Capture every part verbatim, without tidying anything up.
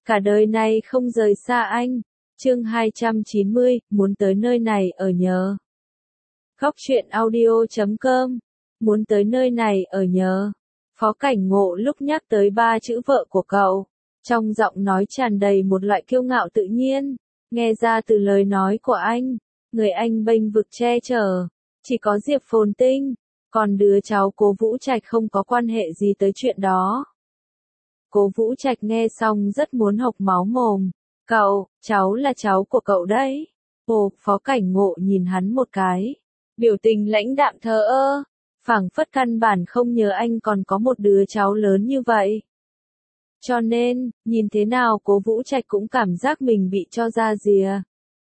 cả đời này không rời xa anh. Chương hai trăm chín mươi, muốn tới nơi này ở nhờ. Góc truyện audio chấm com. Muốn tới nơi này ở nhờ. Phó Cảnh Ngộ lúc nhắc tới ba chữ vợ của cậu, trong giọng nói tràn đầy một loại kiêu ngạo tự nhiên, nghe ra từ lời nói của anh, người anh bênh vực che chở, chỉ có Diệp Phồn Tinh, còn đứa cháu Cố Vũ Trạch không có quan hệ gì tới chuyện đó. Cố Vũ Trạch nghe xong rất muốn hộc máu mồm, cậu, cháu là cháu của cậu đấy. Ồ, Phó Cảnh Ngộ nhìn hắn một cái, biểu tình lãnh đạm thờ ơ, phảng phất căn bản không nhớ anh còn có một đứa cháu lớn như vậy. Cho nên, nhìn thế nào Cố Vũ Trạch cũng cảm giác mình bị cho ra rìa.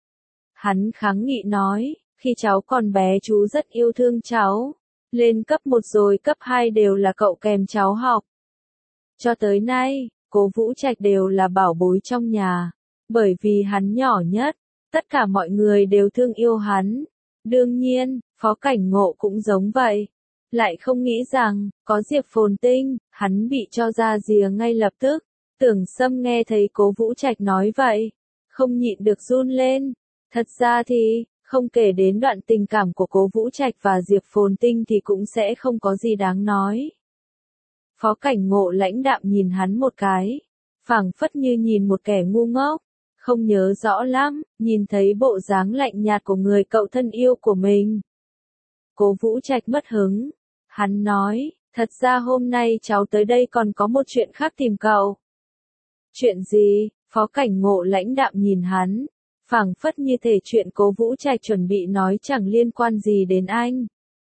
Hắn kháng nghị nói, khi cháu còn bé chú rất yêu thương cháu, lên cấp một rồi cấp hai đều là cậu kèm cháu học. Cho tới nay, Cố Vũ Trạch đều là bảo bối trong nhà, bởi vì hắn nhỏ nhất, tất cả mọi người đều thương yêu hắn. Đương nhiên, Phó Cảnh Ngộ cũng giống vậy. Lại không nghĩ rằng, có Diệp Phồn Tinh, hắn bị cho ra rìa ngay lập tức. Tưởng Sâm nghe thấy Cố Vũ Trạch nói vậy, không nhịn được run lên. Thật ra thì, không kể đến đoạn tình cảm của Cố Vũ Trạch và Diệp Phồn Tinh thì cũng sẽ không có gì đáng nói. Phó Cảnh Ngộ lãnh đạm nhìn hắn một cái, phảng phất như nhìn một kẻ ngu ngốc, không nhớ rõ lắm, nhìn thấy bộ dáng lạnh nhạt của người cậu thân yêu của mình. Cố Vũ Trạch mất hứng, hắn nói, thật ra hôm nay cháu tới đây còn có một chuyện khác tìm cậu. Chuyện gì? Phó Cảnh Ngộ lãnh đạm nhìn hắn, phảng phất như thể chuyện Cố Vũ Trạch chuẩn bị nói chẳng liên quan gì đến anh.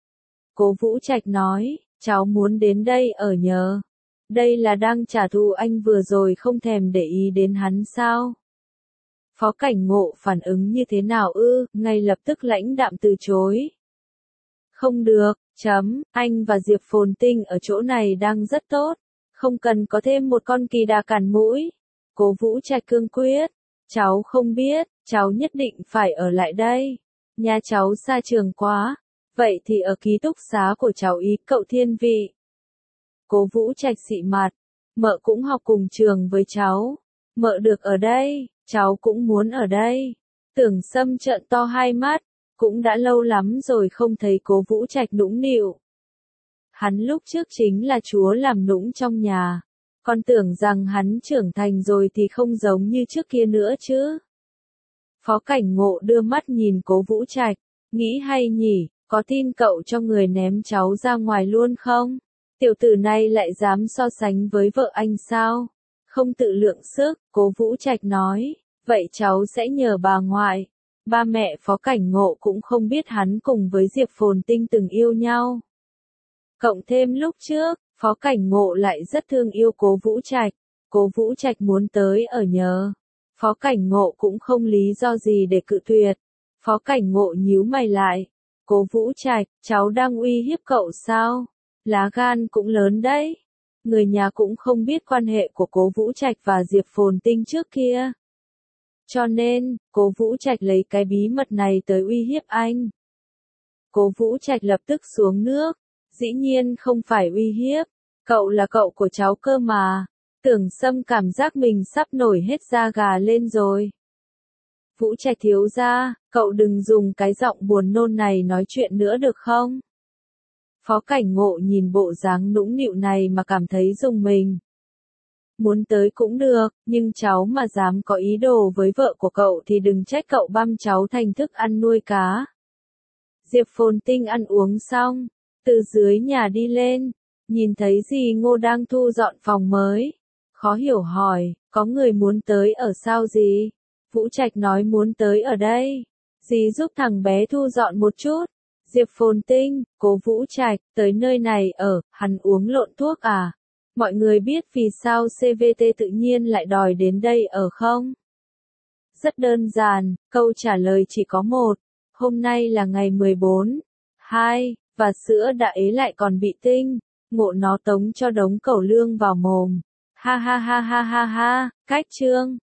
Cố Vũ Trạch nói, cháu muốn đến đây ở nhờ. Đây là đang trả thù anh vừa rồi không thèm để ý đến hắn sao? Phó Cảnh Ngộ phản ứng như thế nào ư, ngay lập tức lãnh đạm từ chối. Không được, chấm, anh và Diệp Phồn Tinh ở chỗ này đang rất tốt, không cần có thêm một con kỳ đà cản mũi. Cố Vũ Trạch cương quyết, cháu không biết, cháu nhất định phải ở lại đây. Nhà cháu xa trường quá, vậy thì ở ký túc xá của cháu ý cậu thiên vị. Cố Vũ Trạch xị mặt, mợ cũng học cùng trường với cháu, mợ được ở đây, cháu cũng muốn ở đây. Tưởng Sâm trợn to hai mắt, cũng đã lâu lắm rồi không thấy Cố Vũ Trạch nũng nịu. Hắn lúc trước chính là chúa làm nũng trong nhà, còn tưởng rằng hắn trưởng thành rồi thì không giống như trước kia nữa chứ. Phó Cảnh Ngộ đưa mắt nhìn Cố Vũ Trạch, nghĩ hay nhỉ, có tin cậu cho người ném cháu ra ngoài luôn không? Tiểu tử này lại dám so sánh với vợ anh sao? Không tự lượng sức, Cố Vũ Trạch nói, vậy cháu sẽ nhờ bà ngoại. Ba mẹ Phó Cảnh Ngộ cũng không biết hắn cùng với Diệp Phồn Tinh từng yêu nhau. Cộng thêm lúc trước, Phó Cảnh Ngộ lại rất thương yêu Cố Vũ Trạch, Cố Vũ Trạch muốn tới ở nhờ. Phó Cảnh Ngộ cũng không lý do gì để cự tuyệt. Phó Cảnh Ngộ nhíu mày lại. Cố Vũ Trạch, cháu đang uy hiếp cậu sao? Lá gan cũng lớn đấy. Người nhà cũng không biết quan hệ của Cố Vũ Trạch và Diệp Phồn Tinh trước kia. Cho nên, Cố Vũ Trạch lấy cái bí mật này tới uy hiếp anh. Cố Vũ Trạch lập tức xuống nước. Dĩ nhiên không phải uy hiếp. Cậu là cậu của cháu cơ mà. Tưởng Sâm cảm giác mình sắp nổi hết da gà lên rồi. Vũ Trạch thiếu gia, cậu đừng dùng cái giọng buồn nôn này nói chuyện nữa được không? Phó Cảnh Ngộ nhìn bộ dáng nũng nịu này mà cảm thấy rùng mình. Muốn tới cũng được, nhưng cháu mà dám có ý đồ với vợ của cậu thì đừng trách cậu băm cháu thành thức ăn nuôi cá. Diệp Phồn Tinh ăn uống xong, từ dưới nhà đi lên, nhìn thấy dì Ngô đang thu dọn phòng mới. Khó hiểu hỏi, có người muốn tới ở sao dì? Vũ Trạch nói muốn tới ở đây. Dì giúp thằng bé thu dọn một chút. Diệp Phồn Tinh, Cố Vũ Trạch, tới nơi này ở, hắn uống lộn thuốc à? Mọi người biết vì sao xê vê tê tự nhiên lại đòi đến đây ở không? Rất đơn giản, câu trả lời chỉ có một. Hôm nay là ngày mười bốn, hai, và sữa đã ế lại còn bị tinh. Ngộ nó tống cho đống cẩu lương vào mồm. Ha ha ha ha ha ha, cách chương.